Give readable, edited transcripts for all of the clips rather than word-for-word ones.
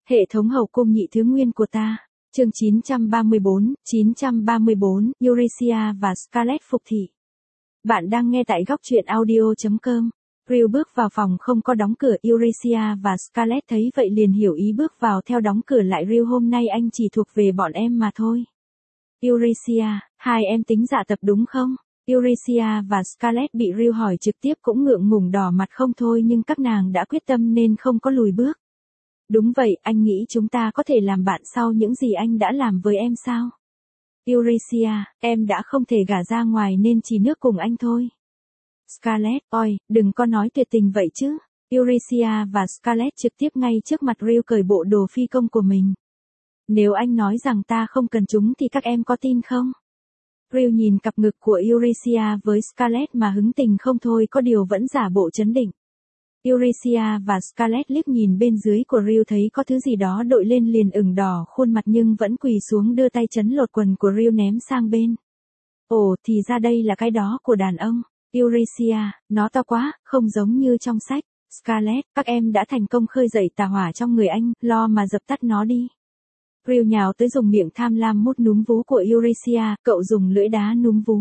Hệ thống hậu cung nhị thứ nguyên của ta. Chương 934, Eurasia và Scarlett phục thị. Bạn đang nghe tại góc truyện audio.com. Ryu bước vào phòng không có đóng cửa, Eurasia và Scarlett thấy vậy liền hiểu ý bước vào theo đóng cửa lại. Ryu, hôm nay anh chỉ thuộc về bọn em mà thôi. Eurasia, hai em tính dạ tập đúng không? Eurasia và Scarlett bị Ryu hỏi trực tiếp cũng ngượng ngùng đỏ mặt không thôi, nhưng các nàng đã quyết tâm nên không có lùi bước. Đúng vậy, anh nghĩ chúng ta có thể làm bạn sau những gì anh đã làm với em sao? Eurasia, em đã không thể gả ra ngoài nên chỉ nước cùng anh thôi. Scarlett, ôi, đừng có nói tuyệt tình vậy chứ. Eurasia và Scarlett trực tiếp ngay trước mặt Ryu cởi bộ đồ phi công của mình. Nếu anh nói rằng ta không cần chúng thì các em có tin không? Ryu nhìn cặp ngực của Eurasia với Scarlett mà hứng tình không thôi, có điều vẫn giả bộ trấn định. Eurasia và Scarlett liếc nhìn bên dưới của Ryu thấy có thứ gì đó đội lên liền ửng đỏ khuôn mặt nhưng vẫn quỳ xuống đưa tay trấn lột quần của Ryu ném sang bên. Ồ, thì ra đây là cái đó của đàn ông. Eurasia, nó to quá, không giống như trong sách. Scarlett, các em đã thành công khơi dậy tà hỏa trong người anh, lo mà dập tắt nó đi. Ryu nhào tới dùng miệng tham lam mút núm vú của Eurasia, cậu dùng lưỡi đá núm vú.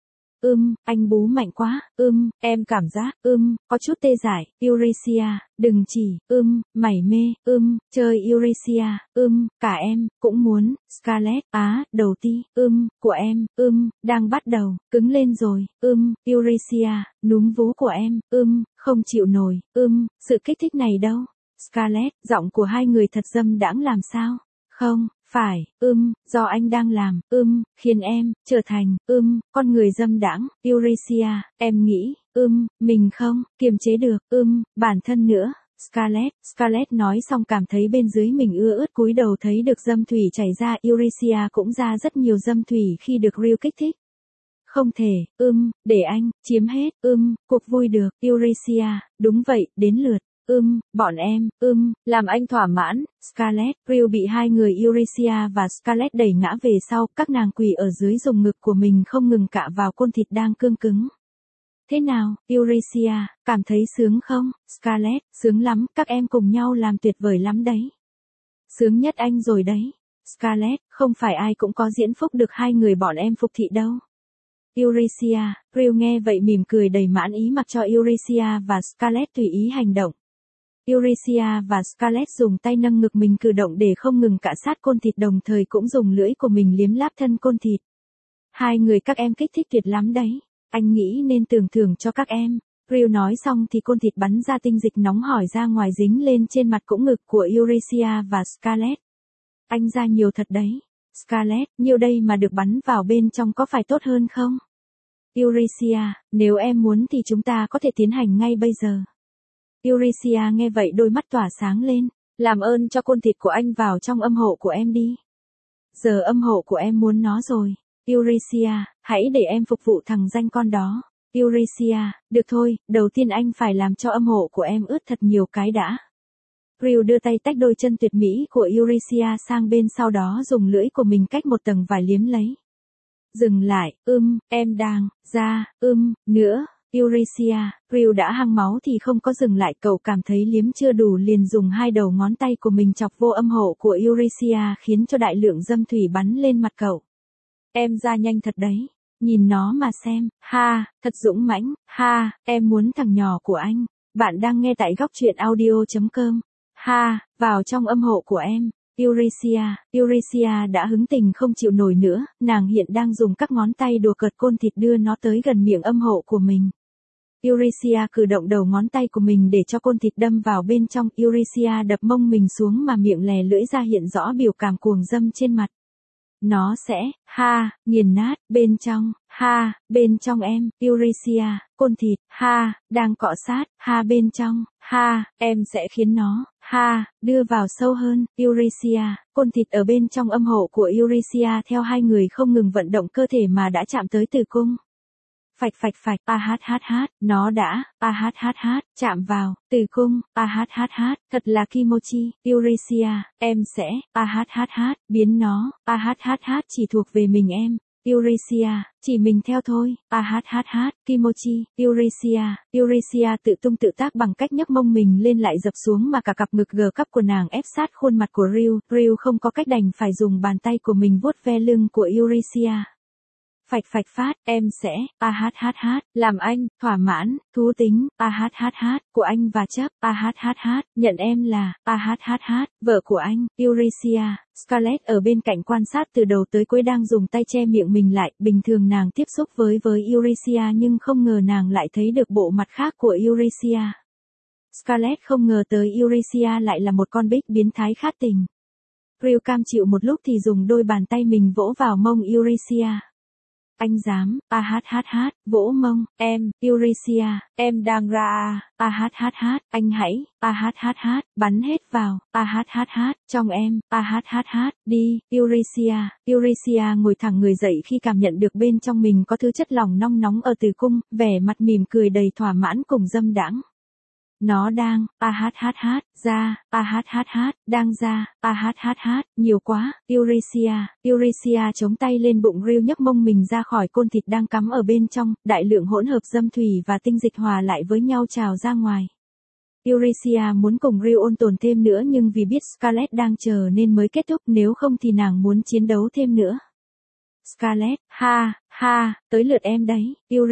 Anh bú mạnh quá, em cảm giác, có chút tê dại. Eurasia, đừng chỉ, mải mê, chơi Eurasia, cả em, cũng muốn. Scarlett, đầu ti, của em, đang bắt đầu, cứng lên rồi, Eurasia, núm vú của em, không chịu nổi, sự kích thích này đâu. Scarlett, giọng của hai người thật dâm đãng làm sao? Không, phải, do anh đang làm, khiến em, trở thành, con người dâm đãng. Eurasia, em nghĩ, mình không, kiềm chế được, bản thân nữa. Scarlett nói xong cảm thấy bên dưới mình ưa ướt, cúi đầu thấy được dâm thủy chảy ra. Eurasia cũng ra rất nhiều dâm thủy khi được Ryu kích thích. Không thể, để anh, chiếm hết, cuộc vui được. Eurasia, đúng vậy, đến lượt. Bọn em, làm anh thỏa mãn. Scarlett, Ryu bị hai người Eurasia và Scarlett đẩy ngã về sau, các nàng quỳ ở dưới dùng ngực của mình không ngừng cạ vào côn thịt đang cương cứng. Thế nào, Eurasia, cảm thấy sướng không? Scarlett, sướng lắm, các em cùng nhau làm tuyệt vời lắm đấy. Sướng nhất anh rồi đấy. Scarlett, không phải ai cũng có diễn phúc được hai người bọn em phục thị đâu. Eurasia, Ryu nghe vậy mỉm cười đầy mãn ý mặc cho Eurasia và Scarlett tùy ý hành động. Eurasia và Scarlett dùng tay nâng ngực mình cử động để không ngừng cạ sát côn thịt, đồng thời cũng dùng lưỡi của mình liếm láp thân côn thịt. Hai người các em kích thích tuyệt lắm đấy. Anh nghĩ nên tưởng thưởng cho các em. Ryu nói xong thì côn thịt bắn ra tinh dịch nóng hổi ra ngoài dính lên trên mặt cũng ngực của Eurasia và Scarlett. Anh ra nhiều thật đấy. Scarlett, nhiều đây mà được bắn vào bên trong có phải tốt hơn không? Eurasia, nếu em muốn thì chúng ta có thể tiến hành ngay bây giờ. Eurasia nghe vậy đôi mắt tỏa sáng lên. Làm ơn cho côn thịt của anh vào trong âm hộ của em đi. Giờ âm hộ của em muốn nó rồi. Eurasia, hãy để em phục vụ thằng danh con đó. Eurasia, được thôi, đầu tiên anh phải làm cho âm hộ của em ướt thật nhiều cái đã. Ryu đưa tay tách đôi chân tuyệt mỹ của Eurasia sang bên, sau đó dùng lưỡi của mình cách một tầng vải liếm lấy. Dừng lại, em đang, ra, nữa. Eurasia, Ryu đã hăng máu thì không có dừng lại, cậu cảm thấy liếm chưa đủ liền dùng hai đầu ngón tay của mình chọc vô âm hộ của Eurasia khiến cho đại lượng dâm thủy bắn lên mặt cậu. Em ra nhanh thật đấy, nhìn nó mà xem, thật dũng mãnh, em muốn thằng nhỏ của anh. Bạn đang nghe tại góc truyện audio.com. Vào trong âm hộ của em. Eurasia đã hứng tình không chịu nổi nữa, nàng hiện đang dùng các ngón tay đùa cợt côn thịt đưa nó tới gần miệng âm hộ của mình. Eurasia cử động đầu ngón tay của mình để cho côn thịt đâm vào bên trong. Eurasia đập mông mình xuống mà miệng lè lưỡi ra hiện rõ biểu cảm cuồng dâm trên mặt. Nó sẽ, nghiền nát, bên trong em. Eurasia, côn thịt, đang cọ sát, bên trong, em sẽ khiến nó, đưa vào sâu hơn. Eurasia, côn thịt ở bên trong âm hộ của Eurasia theo hai người không ngừng vận động cơ thể mà đã chạm tới tử cung. Phạch, nó đã, chạm vào, tử cung, thật là kimochi. Eurasia, em sẽ, biến nó, chỉ thuộc về mình em. Eurasia, chỉ mình theo thôi, Kimochi, Eurasia tự tung tự tác bằng cách nhấc mông mình lên lại dập xuống mà cả cặp ngực gờ cắp của nàng ép sát khuôn mặt của Ryu không có cách đành phải dùng bàn tay của mình vuốt ve lưng của Eurasia. Phạch phạch phát, em sẽ, làm anh, thỏa mãn, thú tính, của anh và chấp, nhận em là, vợ của anh, Eurasia. Scarlett ở bên cạnh quan sát từ đầu tới cuối đang dùng tay che miệng mình lại, bình thường nàng tiếp xúc với Eurasia nhưng không ngờ nàng lại thấy được bộ mặt khác của Eurasia. Scarlett không ngờ tới Eurasia lại là một con bích biến thái khát tình. Ryu cam chịu một lúc thì dùng đôi bàn tay mình vỗ vào mông Eurasia. Anh dám, vỗ mông, em, Eurasia, em đang ra, anh hãy, bắn hết vào, trong em, đi, Eurasia ngồi thẳng người dậy khi cảm nhận được bên trong mình có thứ chất lỏng nong nóng ở tử cung, vẻ mặt mỉm cười đầy thỏa mãn cùng dâm đãng. Nó đang, ra, đang ra, nhiều quá, Eurasia chống tay lên bụng Ryu nhấc mông mình ra khỏi côn thịt đang cắm ở bên trong, đại lượng hỗn hợp dâm thủy và tinh dịch hòa lại với nhau trào ra ngoài. Eurasia muốn cùng Ryu ôn tồn thêm nữa nhưng vì biết Scarlett đang chờ nên mới kết thúc, nếu không thì nàng muốn chiến đấu thêm nữa. Scarlett, tới lượt em đấy,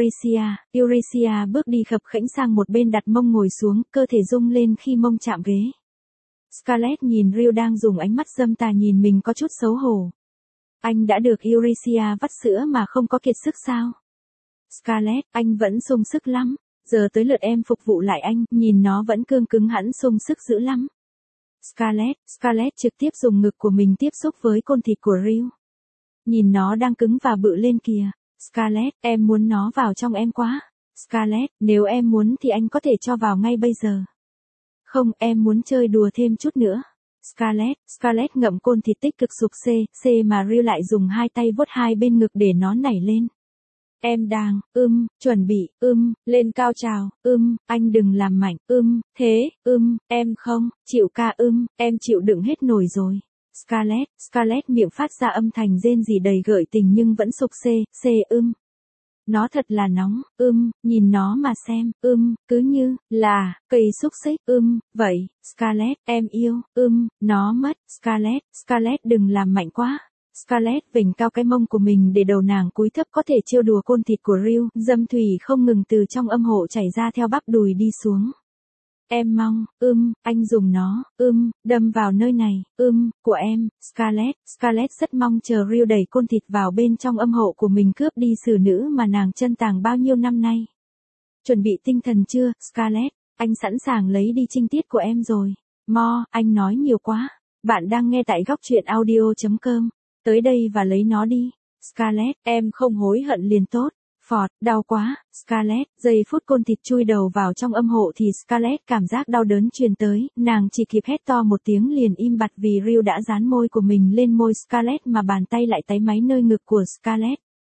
Eurasia bước đi khập khẽnh sang một bên đặt mông ngồi xuống, cơ thể rung lên khi mông chạm ghế. Scarlett nhìn Ryu đang dùng ánh mắt dâm tà nhìn mình có chút xấu hổ. Anh đã được Eurasia vắt sữa mà không có kiệt sức sao? Scarlett, anh vẫn sung sức lắm, giờ tới lượt em phục vụ lại anh, nhìn nó vẫn cương cứng hẳn sung sức dữ lắm. Scarlett trực tiếp dùng ngực của mình tiếp xúc với côn thịt của Ryu. Nhìn nó đang cứng và bự lên kìa. Scarlett, em muốn nó vào trong em quá. Scarlett, nếu em muốn thì anh có thể cho vào ngay bây giờ. Không, em muốn chơi đùa thêm chút nữa. Scarlett ngậm côn thịt tích cực sụp C mà Ryu lại dùng hai tay vuốt hai bên ngực để nó nảy lên. Em đang, chuẩn bị, lên cao trào, anh đừng làm mạnh, thế, em không, chịu ca, em chịu đựng hết nổi rồi. Scarlett miệng phát ra âm thanh rên rỉ đầy gợi tình nhưng vẫn sục C, Nó thật là nóng, nhìn nó mà xem, cứ như, là, cây xúc xích, vậy, Scarlett, em yêu, nó mất, Scarlett đừng làm mạnh quá. Scarlett vểnh cao cái mông của mình để đầu nàng cúi thấp có thể trêu đùa côn thịt của Ryu, dâm thủy không ngừng từ trong âm hộ chảy ra theo bắp đùi đi xuống. Em mong, anh dùng nó, đâm vào nơi này, của em, Scarlett rất mong chờ Ryu đẩy côn thịt vào bên trong âm hộ của mình cướp đi xử nữ mà nàng chân tàng bao nhiêu năm nay. Chuẩn bị tinh thần chưa, Scarlett, anh sẵn sàng lấy đi trinh tiết của em rồi. Anh nói nhiều quá. Bạn đang nghe tại góc truyện audio.com. Tới đây và lấy nó đi. Scarlett, em không hối hận liền tốt. Đau quá, Scarlett, giây phút côn thịt chui đầu vào trong âm hộ thì Scarlett cảm giác đau đớn truyền tới, nàng chỉ kịp hét to một tiếng liền im bặt vì Ryu đã dán môi của mình lên môi Scarlett mà bàn tay lại táy máy nơi ngực của Scarlett.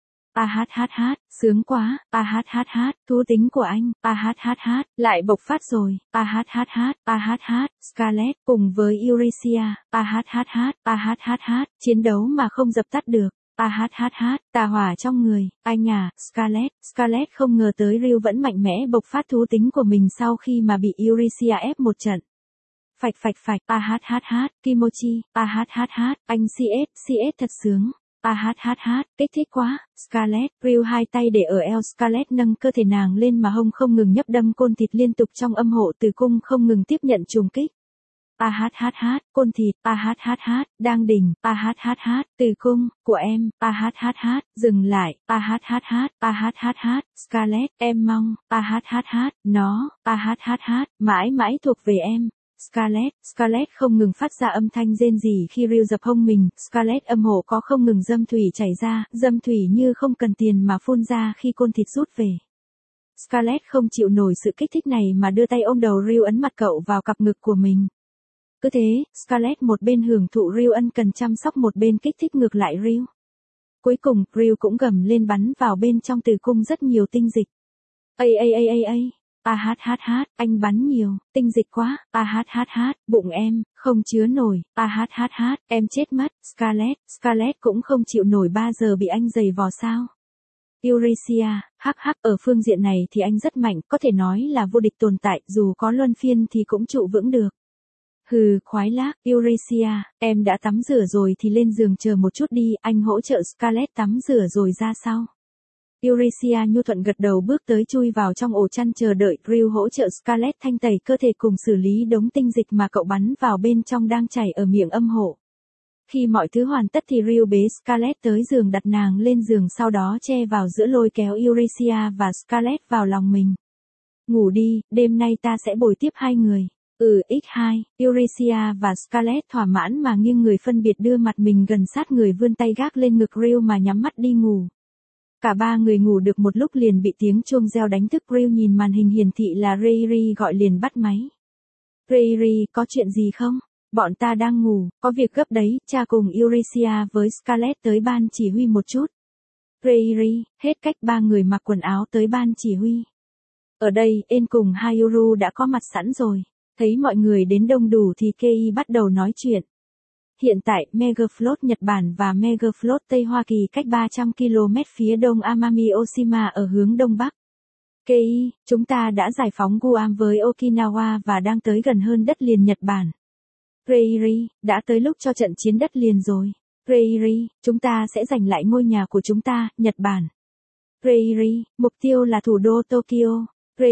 Sướng quá, thú tính của anh, lại bộc phát rồi, Scarlett, cùng với Eurasia, chiến đấu mà không dập tắt được. Tà hỏa trong người, anh à, Scarlett không ngờ tới Ryu vẫn mạnh mẽ bộc phát thú tính của mình sau khi mà bị Eurasia ép một trận. Phạch, Kimochi, anh CS thật sướng. Kích thích quá, Scarlett, Ryu hai tay để ở eo Scarlett nâng cơ thể nàng lên mà hông không ngừng nhấp đâm côn thịt liên tục trong âm hộ tử cung không ngừng tiếp nhận trùng kích. Côn thịt, đang đỉnh, tử cung, của em, dừng lại, Scarlett, em mong, nó, mãi mãi thuộc về em. Scarlett không ngừng phát ra âm thanh rên rỉ khi Ryu dập hông mình, Scarlett âm hộ có không ngừng dâm thủy chảy ra, dâm thủy như không cần tiền mà phun ra khi côn thịt rút về. Scarlett không chịu nổi sự kích thích này mà đưa tay ôm đầu Ryu ấn mặt cậu vào cặp ngực của mình. Cứ thế, Scarlett một bên hưởng thụ Ryu ân cần chăm sóc một bên kích thích ngược lại Ryu. Cuối cùng, Ryu cũng gầm lên bắn vào bên trong tử cung rất nhiều tinh dịch. Anh bắn nhiều, tinh dịch quá, bụng em, không chứa nổi, em chết mất, Scarlett cũng không chịu nổi 3 giờ bị anh giày vò sao. Eureka, ở phương diện này thì anh rất mạnh, có thể nói là vô địch tồn tại, dù có luân phiên thì cũng trụ vững được. Hừ, khoái lác, Eureka, em đã tắm rửa rồi thì lên giường chờ một chút đi, anh hỗ trợ Scarlett tắm rửa rồi ra sau. Eureka nhu thuận gật đầu bước tới chui vào trong ổ chăn chờ đợi Ryu hỗ trợ Scarlett thanh tẩy cơ thể cùng xử lý đống tinh dịch mà cậu bắn vào bên trong đang chảy ở miệng âm hộ. Khi mọi thứ hoàn tất thì Ryu bế Scarlett tới giường đặt nàng lên giường sau đó che vào giữa lôi kéo Eureka và Scarlett vào lòng mình. Ngủ đi, đêm nay ta sẽ bồi tiếp hai người. X2, Eureka và Scarlett thỏa mãn mà nghiêng người phân biệt đưa mặt mình gần sát người vươn tay gác lên ngực Ryu mà nhắm mắt đi ngủ. Cả ba người ngủ được một lúc liền bị tiếng chuông reo đánh thức Ryu nhìn màn hình hiển thị là Riri gọi liền bắt máy. Riri, có chuyện gì không? Bọn ta đang ngủ, có việc gấp đấy, cha cùng Eureka với Scarlett tới ban chỉ huy một chút. Riri, hết cách ba người mặc quần áo tới ban chỉ huy. Ở đây, En cùng Hayuru đã có mặt sẵn rồi. Thấy mọi người đến đông đủ thì Kei bắt đầu nói chuyện. Hiện tại, Megafloat Nhật Bản và Megafloat Tây Hoa Kỳ cách 300 km phía đông Amami Oshima ở hướng đông bắc. Kei, chúng ta đã giải phóng Guam với Okinawa và đang tới gần hơn đất liền Nhật Bản. Riri, đã tới lúc cho trận chiến đất liền rồi. Riri, chúng ta sẽ giành lại ngôi nhà của chúng ta, Nhật Bản. Riri, mục tiêu là thủ đô Tokyo.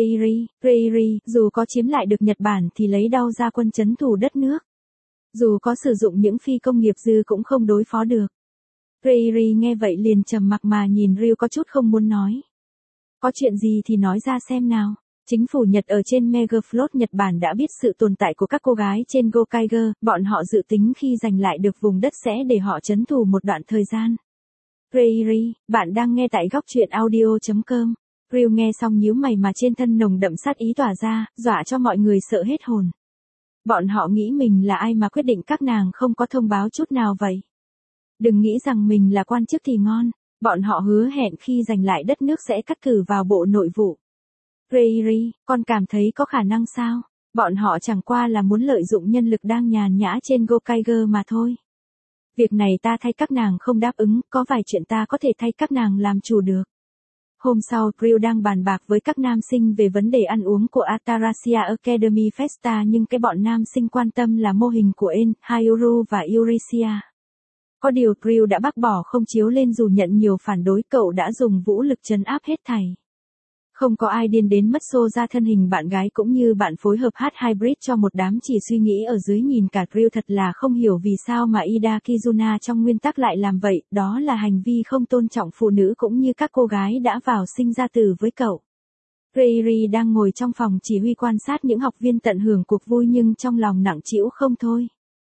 Riri, dù có chiếm lại được Nhật Bản thì lấy đâu ra quân trấn thủ đất nước. Dù có sử dụng những phi công nghiệp dư cũng không đối phó được. Riri nghe vậy liền trầm mặc mà nhìn Ryu có chút không muốn nói. Có chuyện gì thì nói ra xem nào. Chính phủ Nhật ở trên Megafloat Nhật Bản đã biết sự tồn tại của các cô gái trên Gokaiger, bọn họ dự tính khi giành lại được vùng đất sẽ để họ trấn thủ một đoạn thời gian. Riri, bạn đang nghe tại góc truyện audio.com. Ryu nghe xong nhíu mày mà trên thân nồng đậm sát ý tỏa ra, dọa cho mọi người sợ hết hồn. Bọn họ nghĩ mình là ai mà quyết định các nàng không có thông báo chút nào vậy? Đừng nghĩ rằng mình là quan chức thì ngon, bọn họ hứa hẹn khi giành lại đất nước sẽ cắt cử vào bộ nội vụ. Riri, con cảm thấy có khả năng sao? Bọn họ chẳng qua là muốn lợi dụng nhân lực đang nhàn nhã trên Gokaiger mà thôi. Việc này ta thay các nàng không đáp ứng, có vài chuyện ta có thể thay các nàng làm chủ được. Hôm sau, Ryu đang bàn bạc với các nam sinh về vấn đề ăn uống của Atarasia Academy Festa nhưng cái bọn nam sinh quan tâm là mô hình của En, Hayuru và Eureka. Có điều Ryu đã bác bỏ không chiếu lên dù nhận nhiều phản đối, cậu đã dùng vũ lực trấn áp hết thảy. Không có ai điên đến mất xô ra thân hình bạn gái cũng như bạn phối hợp hát hybrid cho một đám chỉ suy nghĩ ở dưới nhìn cả Ryu thật là không hiểu vì sao mà Ida Kizuna trong nguyên tắc lại làm vậy, đó là hành vi không tôn trọng phụ nữ cũng như các cô gái đã vào sinh ra tử với cậu. Riri đang ngồi trong phòng chỉ huy quan sát những học viên tận hưởng cuộc vui nhưng trong lòng nặng trĩu không thôi.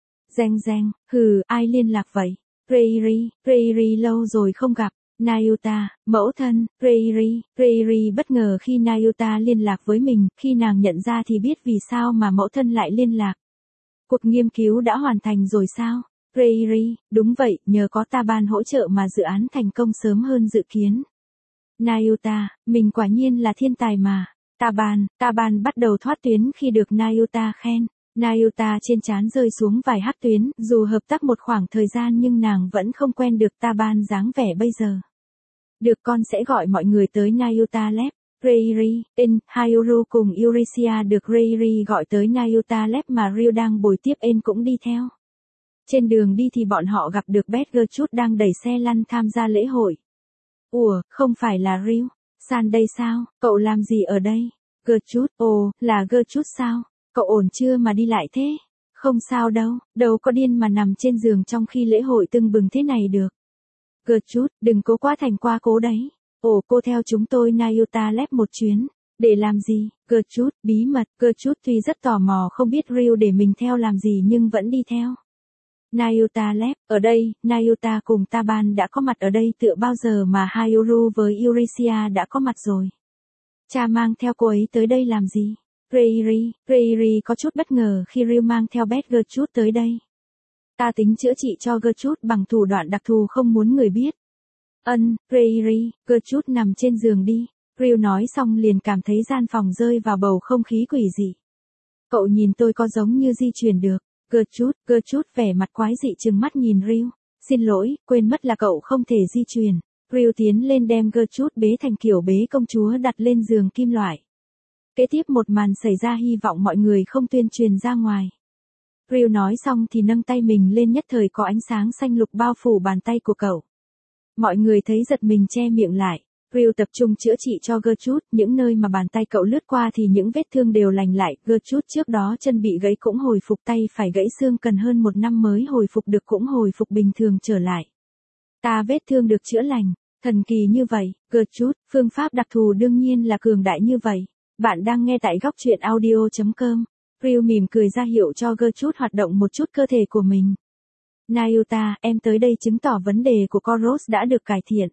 Reng, ai liên lạc vậy? Riri lâu rồi không gặp. Nayuta, mẫu thân, Riri bất ngờ khi Nayuta liên lạc với mình, khi nàng nhận ra thì biết vì sao mà mẫu thân lại liên lạc. Cuộc nghiên cứu đã hoàn thành rồi sao? Riri, đúng vậy, nhờ có Taban hỗ trợ mà dự án thành công sớm hơn dự kiến. Nayuta, mình quả nhiên là thiên tài mà. Taban bắt đầu thoát tuyến khi được Nayuta khen. Nayuta trên trán rơi xuống vài hắc tuyến, dù hợp tác một khoảng thời gian nhưng nàng vẫn không quen được Taban dáng vẻ bây giờ. Được, con sẽ gọi mọi người tới Nayuta Lab. Riri, En, Hayuru cùng Eureka được Riri gọi tới Nayuta Lab mà Ryu đang bồi tiếp En cũng đi theo. Trên đường đi thì bọn họ gặp được Beth Gertrude đang đẩy xe lăn tham gia lễ hội. Ủa, không phải là Ryu? San đây sao? Cậu làm gì ở đây? Gertrude, ồ, là Gertrude sao? Cậu ổn chưa mà đi lại thế? Không sao đâu có điên mà nằm trên giường trong khi lễ hội tưng bừng thế này được. Gertrude, đừng cố quá thành qua cố đấy. Ồ, cô theo chúng tôi Nayuta Lab một chuyến. Để làm gì? Gertrude, bí mật. Gertrude tuy rất tò mò không biết Ryu để mình theo làm gì nhưng vẫn đi theo. Nayuta Lab, ở đây, Nayuta cùng Taban đã có mặt ở đây tựa bao giờ mà Hayuru với Eureka đã có mặt rồi. Cha mang theo cô ấy tới đây làm gì? Riri có chút bất ngờ khi Ryu mang theo Beth Gertrude tới đây. Ta tính chữa trị cho Gertrude bằng thủ đoạn đặc thù không muốn người biết. Gertrude nằm trên giường đi. Ryu nói xong liền cảm thấy gian phòng rơi vào bầu không khí quỷ dị. Cậu nhìn tôi có giống như di chuyển được. Gertrude vẻ mặt quái dị trừng mắt nhìn Ryu. Xin lỗi, quên mất là cậu không thể di chuyển. Ryu tiến lên đem Gertrude bế thành kiểu bế công chúa đặt lên giường kim loại. Kế tiếp một màn xảy ra hy vọng mọi người không tuyên truyền ra ngoài. Ryu nói xong thì nâng tay mình lên nhất thời có ánh sáng xanh lục bao phủ bàn tay của cậu. Mọi người thấy giật mình che miệng lại. Ryu tập trung chữa trị cho Gertrude, những nơi mà bàn tay cậu lướt qua thì những vết thương đều lành lại. Gertrude trước đó chân bị gãy cũng hồi phục, tay phải gãy xương cần hơn 1 năm mới hồi phục được cũng hồi phục bình thường trở lại. Ta vết thương được chữa lành, thần kỳ như vậy, Gertrude, phương pháp đặc thù đương nhiên là cường đại như vậy. Bạn đang nghe tại góc truyện audio.com. Ryu mỉm cười ra hiệu cho Gertrude hoạt động một chút cơ thể của mình. Nayuta, em tới đây chứng tỏ vấn đề của Koros đã được cải thiện.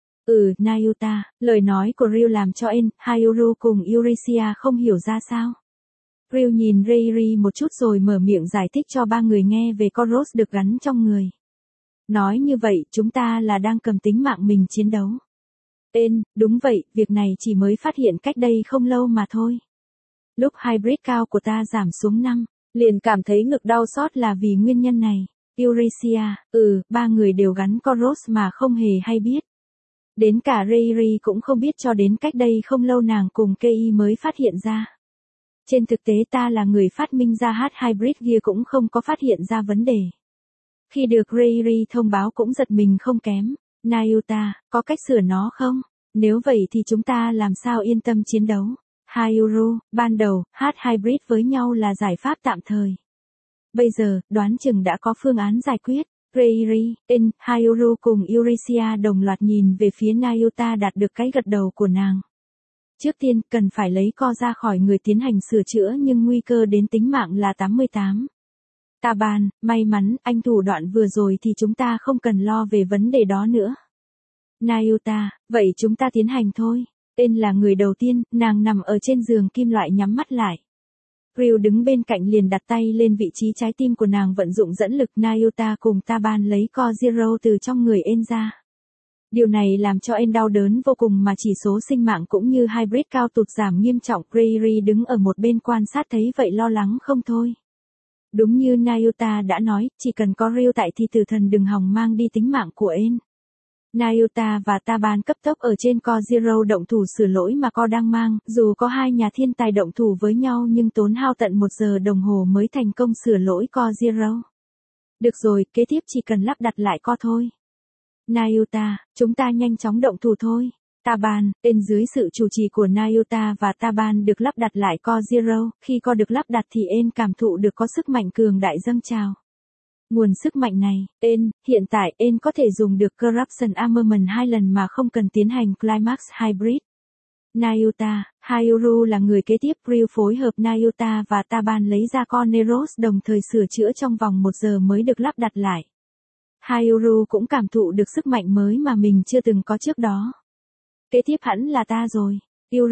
Nayuta, lời nói của Ryu làm cho En, Hayuru cùng Eurisia không hiểu ra sao. Ryu nhìn Reiri một chút rồi mở miệng giải thích cho ba người nghe về Koros được gắn trong người. Nói như vậy, chúng ta là đang cầm tính mạng mình chiến đấu. En, đúng vậy, việc này chỉ mới phát hiện cách đây không lâu mà thôi. Lúc hybrid cao của ta giảm xuống 5, liền cảm thấy ngực đau xót là vì nguyên nhân này. Eurisia, ba người đều gắn Koros mà không hề hay biết. Đến cả Reiri cũng không biết cho đến cách đây không lâu nàng cùng Kei mới phát hiện ra. Trên thực tế ta là người phát minh ra hybrid gear cũng không có phát hiện ra vấn đề. Khi được Reiri thông báo cũng giật mình không kém. Nayuta, có cách sửa nó không? Nếu vậy thì chúng ta làm sao yên tâm chiến đấu? Hayuru, ban đầu, hybrid với nhau là giải pháp tạm thời. Bây giờ, đoán chừng đã có phương án giải quyết. Reiri, En, Hayuru cùng Eurisia đồng loạt nhìn về phía Nayuta đạt được cái gật đầu của nàng. Trước tiên, cần phải lấy co ra khỏi người tiến hành sửa chữa nhưng nguy cơ đến tính mạng là 88. Taban, may mắn, anh thủ đoạn vừa rồi thì chúng ta không cần lo về vấn đề đó nữa. Nayuta, vậy chúng ta tiến hành thôi. En là người đầu tiên, nàng nằm ở trên giường kim loại nhắm mắt lại. Ryu đứng bên cạnh liền đặt tay lên vị trí trái tim của nàng vận dụng dẫn lực. Nayuta cùng Taban lấy co Zero từ trong người En ra. Điều này làm cho En đau đớn vô cùng mà chỉ số sinh mạng cũng như hybrid cao tụt giảm nghiêm trọng. Reiri đứng ở một bên quan sát thấy vậy lo lắng không thôi. Đúng như Nayuta đã nói, chỉ cần có Ryu tại thì tử thần đừng hòng mang đi tính mạng của En. Nayuta và Taban cấp tốc ở trên co Zero động thủ sửa lỗi mà co đang mang, dù có hai nhà thiên tài động thủ với nhau nhưng tốn hao tận 1 giờ đồng hồ mới thành công sửa lỗi co Zero. Được rồi, kế tiếp chỉ cần lắp đặt lại co thôi. Nayuta, chúng ta nhanh chóng động thủ thôi. Taban, En dưới sự chủ trì của Nayuta và Taban được lắp đặt lại co Zero, khi co được lắp đặt thì En cảm thụ được có sức mạnh cường đại dâng trào. Nguồn sức mạnh này, hiện tại En có thể dùng được Corruption Armament 2 lần mà không cần tiến hành Climax Hybrid. Nayuta, Hayuru là người kế tiếp. Ryu phối hợp Nayuta và Taban lấy ra con Neros đồng thời sửa chữa trong vòng 1 giờ mới được lắp đặt lại. Hayuru cũng cảm thụ được sức mạnh mới mà mình chưa từng có trước đó. Kế tiếp hẳn là ta rồi.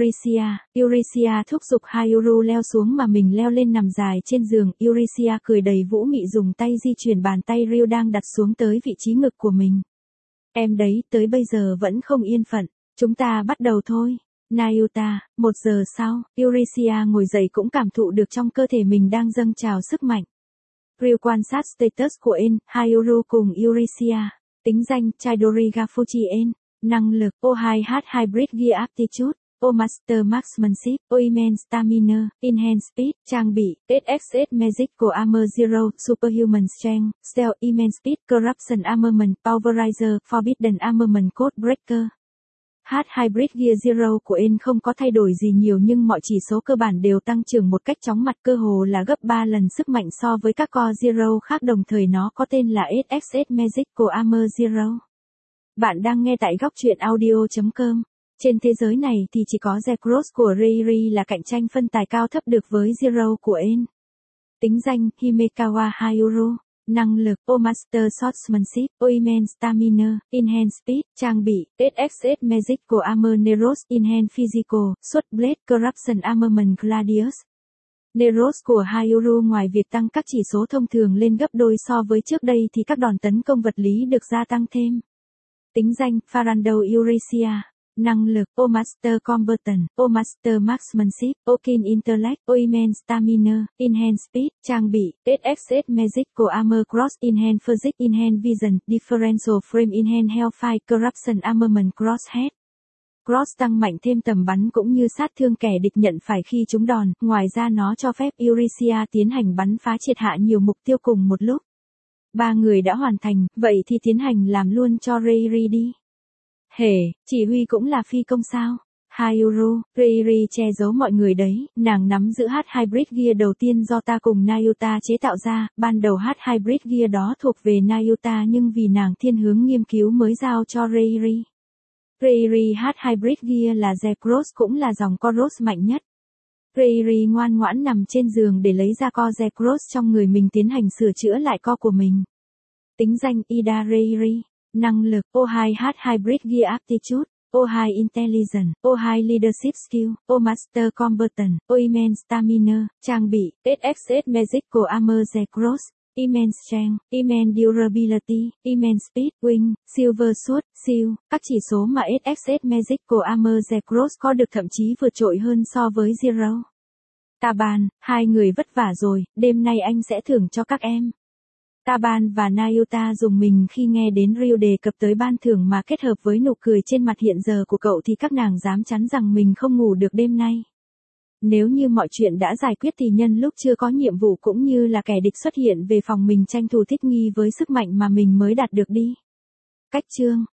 Eurisia thúc giục Hayuru leo xuống mà mình leo lên nằm dài trên giường. Eurisia cười đầy vũ mị dùng tay di chuyển bàn tay Ryu đang đặt xuống tới vị trí ngực của mình. Em đấy, tới bây giờ vẫn không yên phận. Chúng ta bắt đầu thôi. Nayuta, 1 giờ sau, Eurisia ngồi dậy cũng cảm thụ được trong cơ thể mình đang dâng trào sức mạnh. Ryu quan sát status của En, Hayuru cùng Eurisia. Tính danh, Chidori Gafuchi En. Năng lực, O2H Hybrid Gear Aptitude, O Master Marksmanship, O Immense Stamina, Enhanced Speed, trang bị, SXS Magical Armor Zero, Superhuman Strength, Stealth Immense Speed, Corruption Armament, Pulverizer, Forbidden Armament Code Breaker. Hybrid Gear Zero của En không có thay đổi gì nhiều nhưng mọi chỉ số cơ bản đều tăng trưởng một cách chóng mặt, cơ hồ là gấp 3 lần sức mạnh so với các co Zero khác, đồng thời nó có tên là SXS Magical Armor Zero. Bạn đang nghe tại góc truyện audio.com. Trên thế giới này thì chỉ có Zekros của Reiri là cạnh tranh phân tài cao thấp được với Zero của En. Tính danh, Himekawa Hayuru. Năng lực, O Master Swordsmanship, O Immense Stamina, Enhanced Speed, trang bị, SXS Magical Armor Neros, Enhanced Physical, Swordblade, Corruption Armament Gladius. Neros của Hayuru ngoài việc tăng các chỉ số thông thường lên gấp đôi so với trước đây thì các đòn tấn công vật lý được gia tăng thêm. Tính danh, Farando Eurisia. Năng lực, O Master Combatant, O Master Marksmanship, O Keen Intellect, O Immense Stamina, Enhanced Speed, trang bị, SXS Magical Armor Cross, Enhanced Physics, Enhanced Vision, Differential Frame, Enhanced Hellfire, Corruption Armament Crosshead. Cross tăng mạnh thêm tầm bắn cũng như sát thương kẻ địch nhận phải khi trúng đòn, ngoài ra nó cho phép Eureka tiến hành bắn phá triệt hạ nhiều mục tiêu cùng một lúc. 3 người đã hoàn thành, vậy thì tiến hành làm luôn cho Riri đi. Hề, chỉ huy cũng là phi công sao? Hayuru, Riri che giấu mọi người đấy, nàng nắm giữ H Hybrid Gear đầu tiên do ta cùng Nayuta chế tạo ra, ban đầu H Hybrid Gear đó thuộc về Nayuta nhưng vì nàng thiên hướng nghiên cứu mới giao cho Riri. Riri H Hybrid Gear là Z-Cross cũng là dòng Cross mạnh nhất. Riri ngoan ngoãn nằm trên giường để lấy ra co Z-Cross trong người mình tiến hành sửa chữa lại co của mình. Tính danh Ida Riri. Năng lực O2 H Hybrid Gear Aptitude, O2 Intelligence, O2 Leadership Skill, O Master Combatant, O Immense Stamina, trang bị, SXS Magical Armor Z-Cross, Immense Strength, Immense Durability, Immense Speed, Wing, Silver Sword, Seal, các chỉ số mà SXS Magical Armor Z-Cross có được thậm chí vượt trội hơn so với Zero. Taban, hai người vất vả rồi, đêm nay anh sẽ thưởng cho các em. Taban và Nayuta dùng mình khi nghe đến Ryu đề cập tới ban thưởng mà kết hợp với nụ cười trên mặt hiện giờ của cậu thì các nàng dám chắn rằng mình không ngủ được đêm nay. Nếu như mọi chuyện đã giải quyết thì nhân lúc chưa có nhiệm vụ cũng như là kẻ địch xuất hiện về phòng mình tranh thủ thích nghi với sức mạnh mà mình mới đạt được đi. Cách chương